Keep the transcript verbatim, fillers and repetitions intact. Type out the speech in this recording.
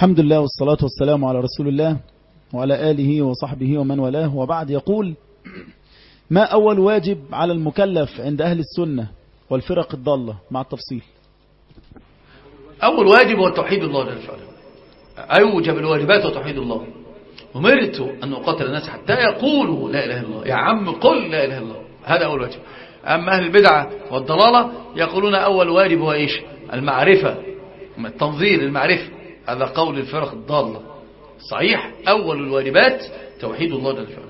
الحمد لله والصلاة والسلام على رسول الله وعلى آله وصحبه ومن والاه، وبعد. يقول: ما أول واجب على المكلف عند أهل السنة والفرق الضالة مع التفصيل؟ أول واجب هو توحيد الله جل وعلا. أوجب الواجبات وتوحيد الله. أمرت أن أقاتل الناس حتى يقولوا لا إله إلا الله. يا عم قل لا إله إلا الله، هذا أول واجب. أما أهل البدعة والضلالة يقولون أول واجب هو إيش؟ المعرفة، التنظير، المعرفة. هذا قول الفرق الضالة. صحيح أول الواجبات توحيد الله جل وعلا.